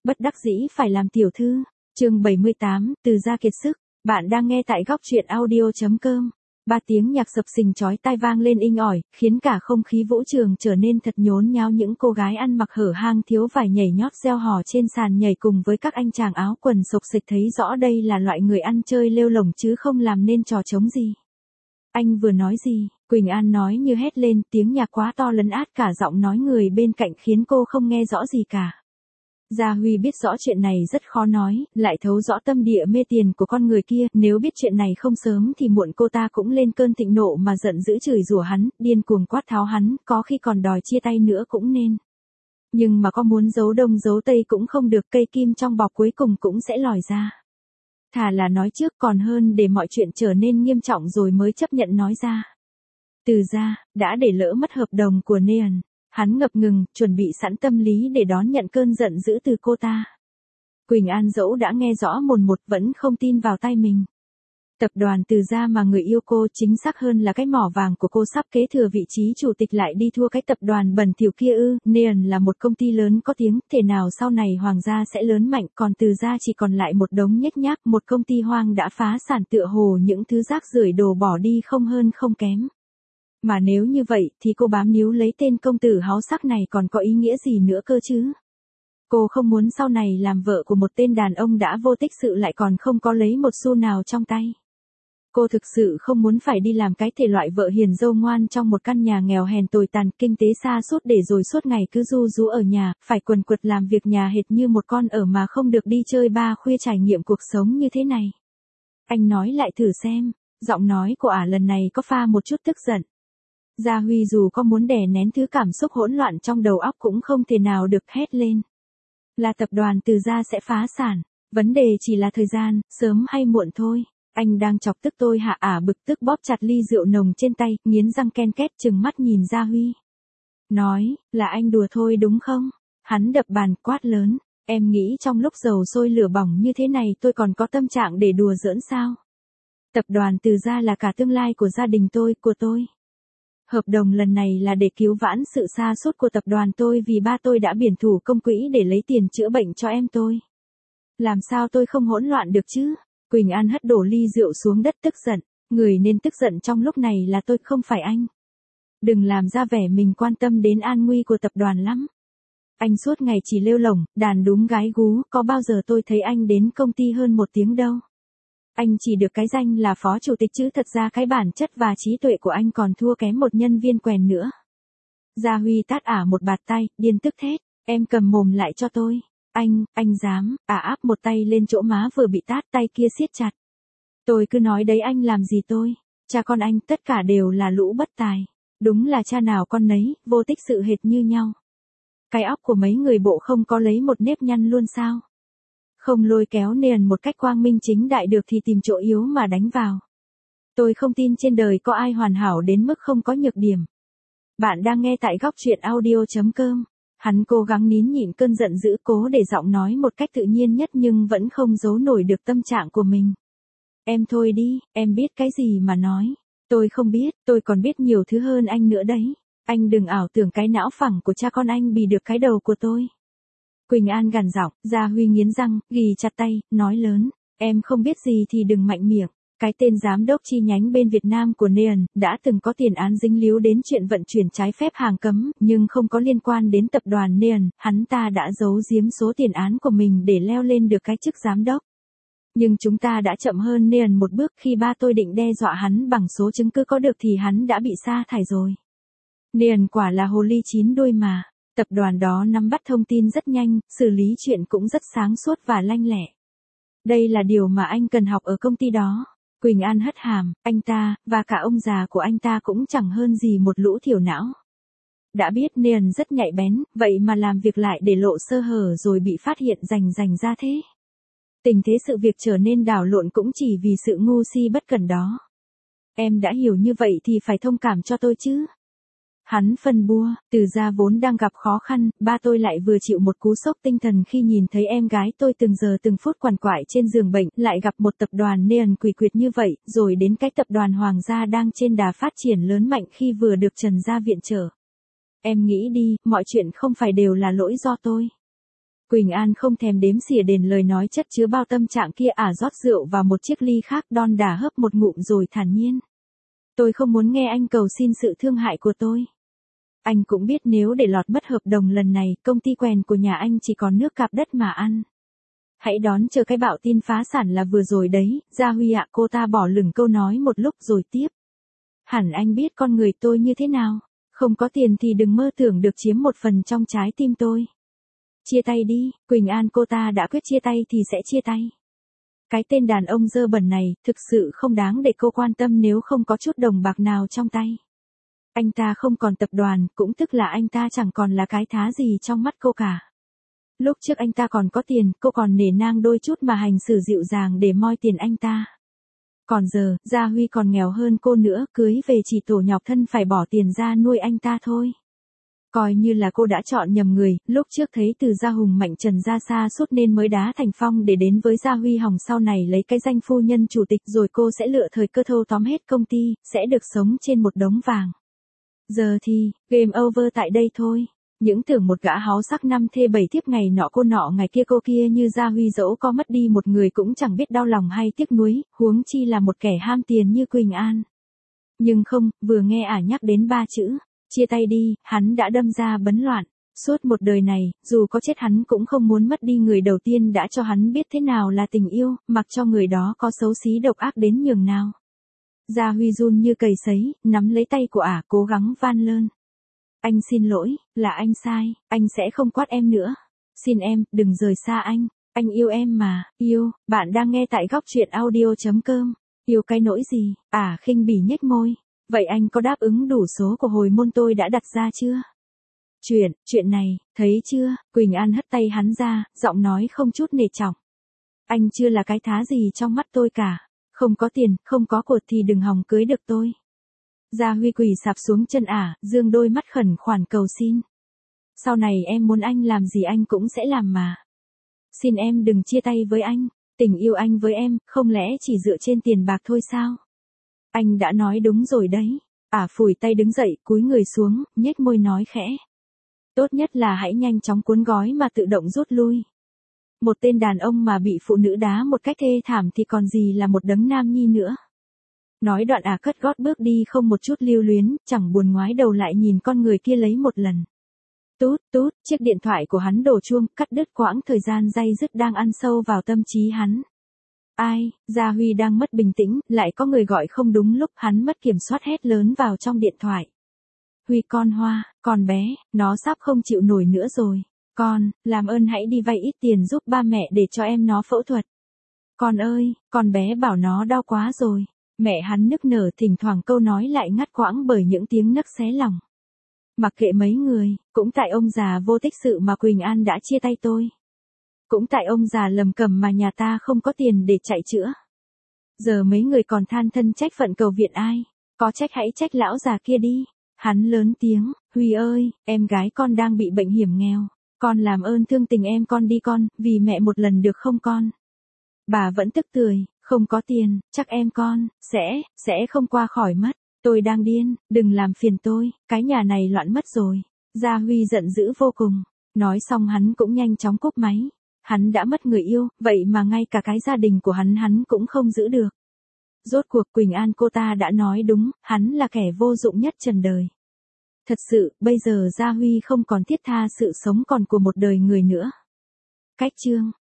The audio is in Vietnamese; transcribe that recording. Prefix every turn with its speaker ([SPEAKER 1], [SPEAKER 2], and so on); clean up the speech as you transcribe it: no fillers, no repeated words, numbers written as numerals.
[SPEAKER 1] Bất đắc dĩ phải làm tiểu thư. Chương 78, Từ gia kiệt sức. Bạn đang nghe tại góc truyện audio.com. 3 tiếng nhạc sập sình chói tai vang lên inh ỏi, khiến cả không khí vũ trường trở nên thật nhốn nháo. Những cô gái ăn mặc hở hang thiếu vải nhảy nhót reo hò trên sàn nhảy cùng với các anh chàng áo quần xộc xệch, thấy rõ đây là loại người ăn chơi lêu lổng chứ không làm nên trò trống gì. Anh vừa nói gì? Quỳnh An nói như hét lên, tiếng nhạc quá to lấn át cả giọng nói người bên cạnh khiến cô không nghe rõ gì cả. Gia Huy biết rõ chuyện này rất khó nói, lại thấu rõ tâm địa mê tiền của con người kia, nếu biết chuyện này không sớm thì muộn cô ta cũng lên cơn thịnh nộ mà giận dữ chửi rủa hắn, điên cuồng quát tháo hắn, có khi còn đòi chia tay nữa cũng nên. Nhưng mà có muốn giấu đông giấu tây cũng không được, cây kim trong bọc cuối cùng cũng sẽ lòi ra. Thà là nói trước còn hơn để mọi chuyện trở nên nghiêm trọng rồi mới chấp nhận nói ra. Từ gia đã để lỡ mất hợp đồng của Neon. Hắn ngập ngừng, chuẩn bị sẵn tâm lý để đón nhận cơn giận dữ từ cô ta. Quỳnh An dẫu đã nghe rõ mồn một vẫn không tin vào tai mình. Tập đoàn Từ gia mà người yêu cô, chính xác hơn là cái mỏ vàng của cô, sắp kế thừa vị trí chủ tịch lại đi thua cái tập đoàn bẩn thỉu kia ư? Neon là một công ty lớn có tiếng, thể nào sau này Hoàng gia sẽ lớn mạnh, còn Từ gia chỉ còn lại một đống nhếch nhác, một công ty hoang đã phá sản, tựa hồ những thứ rác rưởi đổ bỏ đi không hơn không kém. Mà nếu như vậy thì cô bám níu lấy tên công tử háo sắc này còn có ý nghĩa gì nữa cơ chứ? Cô không muốn sau này làm vợ của một tên đàn ông đã vô tích sự lại còn không có lấy một xu nào trong tay. Cô thực sự không muốn phải đi làm cái thể loại vợ hiền dâu ngoan trong một căn nhà nghèo hèn tồi tàn, kinh tế sa sút để rồi suốt ngày cứ ru rú ở nhà, phải quần quật làm việc nhà hệt như một con ở mà không được đi chơi ba khuya trải nghiệm cuộc sống như thế này. Anh nói lại thử xem, giọng nói của ả lần này có pha một chút tức giận. Gia Huy dù có muốn đè nén thứ cảm xúc hỗn loạn trong đầu óc cũng không thể nào được hét lên. Là tập đoàn Từ gia sẽ phá sản, vấn đề chỉ là thời gian, sớm hay muộn thôi. Anh đang chọc tức tôi hả? Ả bực tức bóp chặt ly rượu nồng trên tay, nghiến răng ken két trừng mắt nhìn Gia Huy. Nói, là anh đùa thôi đúng không? Hắn đập bàn quát lớn, em nghĩ trong lúc dầu sôi lửa bỏng như thế này tôi còn có tâm trạng để đùa giỡn sao? Tập đoàn Từ gia là cả tương lai của gia đình tôi, của tôi. Hợp đồng lần này là để cứu vãn sự sa sút của tập đoàn tôi vì ba tôi đã biển thủ công quỹ để lấy tiền chữa bệnh cho em tôi. Làm sao tôi không hỗn loạn được chứ? Quỳnh An hất đổ ly rượu xuống đất tức giận. Người nên tức giận trong lúc này là tôi, không phải anh. Đừng làm ra vẻ mình quan tâm đến an nguy của tập đoàn lắm. Anh suốt ngày chỉ lêu lổng, đàn đúng gái gú, có bao giờ tôi thấy anh đến công ty hơn một tiếng đâu. Anh chỉ được cái danh là phó chủ tịch chứ thật ra cái bản chất và trí tuệ của anh còn thua kém một nhân viên quèn nữa. Gia Huy tát ả một bạt tay, điên tức thét, em cầm mồm lại cho tôi. Anh dám? Ả áp một tay lên chỗ má vừa bị tát, tay kia siết chặt. Tôi cứ nói đấy, anh làm gì tôi? Cha con anh tất cả đều là lũ bất tài. Đúng là cha nào con nấy, vô tích sự hệt như nhau. Cái óc của mấy người bộ không có lấy một nếp nhăn luôn sao? Không lôi kéo Neon một cách quang minh chính đại được thì tìm chỗ yếu mà đánh vào. Tôi không tin trên đời có ai hoàn hảo đến mức không có nhược điểm. Bạn đang nghe tại góc truyện audio.com. Hắn cố gắng nín nhịn cơn giận dữ, cố để giọng nói một cách tự nhiên nhất nhưng vẫn không giấu nổi được tâm trạng của mình. Em thôi đi, em biết cái gì mà nói. Tôi không biết, tôi còn biết nhiều thứ hơn anh nữa đấy. Anh đừng ảo tưởng cái não phẳng của cha con anh bì được cái đầu của tôi. Quỳnh An gằn giọng. Gia Huy nghiến răng, ghì chặt tay, nói lớn, em không biết gì thì đừng mạnh miệng. Cái tên giám đốc chi nhánh bên Việt Nam của Neon đã từng có tiền án dính líu đến chuyện vận chuyển trái phép hàng cấm, nhưng không có liên quan đến tập đoàn Neon. Hắn ta đã giấu giếm số tiền án của mình để leo lên được cái chức giám đốc. Nhưng chúng ta đã chậm hơn Neon một bước, khi ba tôi định đe dọa hắn bằng số chứng cứ có được thì hắn đã bị sa thải rồi. Neon quả là hồ ly chín đuôi mà. Tập đoàn đó nắm bắt thông tin rất nhanh, xử lý chuyện cũng rất sáng suốt và lanh lẹ. Đây là điều mà anh cần học ở công ty đó. Quỳnh An hất hàm, anh ta, và cả ông già của anh ta cũng chẳng hơn gì một lũ thiểu não. Đã biết Neon rất nhạy bén, vậy mà làm việc lại để lộ sơ hở rồi bị phát hiện rành ra thế. Tình thế sự việc trở nên đảo lộn cũng chỉ vì sự ngu si bất cẩn đó. Em đã hiểu như vậy thì phải thông cảm cho tôi chứ. Hắn phân bua, Từ gia vốn đang gặp khó khăn, ba tôi lại vừa chịu một cú sốc tinh thần khi nhìn thấy em gái tôi từng giờ từng phút quằn quại trên giường bệnh, lại gặp một tập đoàn Neon quỷ quyệt như vậy, rồi đến cái tập đoàn Hoàng gia đang trên đà phát triển lớn mạnh khi vừa được Trần gia viện trợ. Em nghĩ đi, mọi chuyện không phải đều là lỗi do tôi. Quỳnh An không thèm đếm xỉa đền lời nói chất chứa bao tâm trạng kia rót rượu vào một chiếc ly khác đon đả hớp một ngụm rồi thản nhiên. Tôi không muốn nghe anh cầu xin sự thương hại của tôi. Anh cũng biết nếu để lọt mất hợp đồng lần này, công ty quèn của nhà anh chỉ còn nước cạp đất mà ăn. Hãy đón chờ cái bạo tin phá sản là vừa rồi đấy, Gia Huy ạ. Cô ta bỏ lửng câu nói một lúc rồi tiếp. Hẳn anh biết con người tôi như thế nào. Không có tiền thì đừng mơ tưởng được chiếm một phần trong trái tim tôi. Chia tay đi, Quỳnh An. Cô ta đã quyết chia tay thì sẽ chia tay. Cái tên đàn ông dơ bẩn này thực sự không đáng để cô quan tâm nếu không có chút đồng bạc nào trong tay. Anh ta không còn tập đoàn, cũng tức là anh ta chẳng còn là cái thá gì trong mắt cô cả. Lúc trước anh ta còn có tiền, cô còn nể nang đôi chút mà hành xử dịu dàng để moi tiền anh ta. Còn giờ, Gia Huy còn nghèo hơn cô nữa, cưới về chỉ tổ nhọc thân phải bỏ tiền ra nuôi anh ta thôi. Coi như là cô đã chọn nhầm người, lúc trước thấy từ Gia Hùng Mạnh Trần ra xa suốt nên mới đá thành phong để đến với Gia Huy Hồng, sau này lấy cái danh phu nhân chủ tịch rồi cô sẽ lựa thời cơ thâu tóm hết công ty, sẽ được sống trên một đống vàng. Giờ thì, game over tại đây thôi. Những tưởng một gã háo sắc 5 thê 7 thiếp ngày nọ ngày kia cô kia như Gia Huy dẫu có mất đi một người cũng chẳng biết đau lòng hay tiếc nuối, huống chi là một kẻ ham tiền như Quỳnh An. Nhưng không, vừa nghe nhắc đến 3 chữ, chia tay đi, hắn đã đâm ra bấn loạn. Suốt một đời này, dù có chết hắn cũng không muốn mất đi người đầu tiên đã cho hắn biết thế nào là tình yêu, mặc cho người đó có xấu xí độc ác đến nhường nào. Gia Huy run như cầy sấy, nắm lấy tay của cố gắng van lơn. Anh xin lỗi, là anh sai, anh sẽ không quát em nữa. Xin em, đừng rời xa anh yêu em mà, yêu. Bạn đang nghe tại góc truyện audio.com. Yêu cái nỗi gì? Khinh bỉ nhếch môi. Vậy anh có đáp ứng đủ số của hồi môn tôi đã đặt ra chưa? Chuyện này, thấy chưa? Quỳnh An hất tay hắn ra, giọng nói không chút nể trọng. Anh chưa là cái thá gì trong mắt tôi cả. Không có tiền, không có của thì đừng hòng cưới được tôi. Gia Huy quỳ sạp xuống chân dương đôi mắt khẩn khoản cầu xin. Sau này em muốn anh làm gì anh cũng sẽ làm mà. Xin em đừng chia tay với anh. Tình yêu anh với em, không lẽ chỉ dựa trên tiền bạc thôi sao? Anh đã nói đúng rồi đấy. Phủi tay đứng dậy, cúi người xuống, nhếch môi nói khẽ. Tốt nhất là hãy nhanh chóng cuốn gói mà tự động rút lui. Một tên đàn ông mà bị phụ nữ đá một cách thê thảm thì còn gì là một đấng nam nhi nữa. Nói đoạn cất gót bước đi không một chút lưu luyến, chẳng buồn ngoái đầu lại nhìn con người kia lấy một lần. Tút, chiếc điện thoại của hắn đổ chuông, cắt đứt quãng thời gian day dứt đang ăn sâu vào tâm trí hắn. Ai? Gia Huy đang mất bình tĩnh, lại có người gọi không đúng lúc, hắn mất kiểm soát hét lớn vào trong điện thoại. Huy con Hoa, con bé, nó sắp không chịu nổi nữa rồi. Con, làm ơn hãy đi vay ít tiền giúp ba mẹ để cho em nó phẫu thuật. Con ơi, con bé bảo nó đau quá rồi. Mẹ hắn nức nở, thỉnh thoảng câu nói lại ngắt quãng bởi những tiếng nấc xé lòng. Mặc kệ mấy người, cũng tại ông già vô tích sự mà Quỳnh An đã chia tay tôi. Cũng tại ông già lầm cẩm mà nhà ta không có tiền để chạy chữa. Giờ mấy người còn than thân trách phận cầu viện ai, có trách hãy trách lão già kia đi. Hắn lớn tiếng, Huy ơi, em gái con đang bị bệnh hiểm nghèo. Con làm ơn thương tình em con đi con, vì mẹ một lần được không con? Bà vẫn tức tưởi, không có tiền, chắc em con, sẽ không qua khỏi mất. Tôi đang điên, đừng làm phiền tôi, cái nhà này loạn mất rồi. Gia Huy giận dữ vô cùng. Nói xong hắn cũng nhanh chóng cúp máy. Hắn đã mất người yêu, vậy mà ngay cả cái gia đình của hắn cũng không giữ được. Rốt cuộc Quỳnh An cô ta đã nói đúng, hắn là kẻ vô dụng nhất trần đời. Thật sự, bây giờ Gia Huy không còn thiết tha sự sống còn của một đời người nữa. Cách chương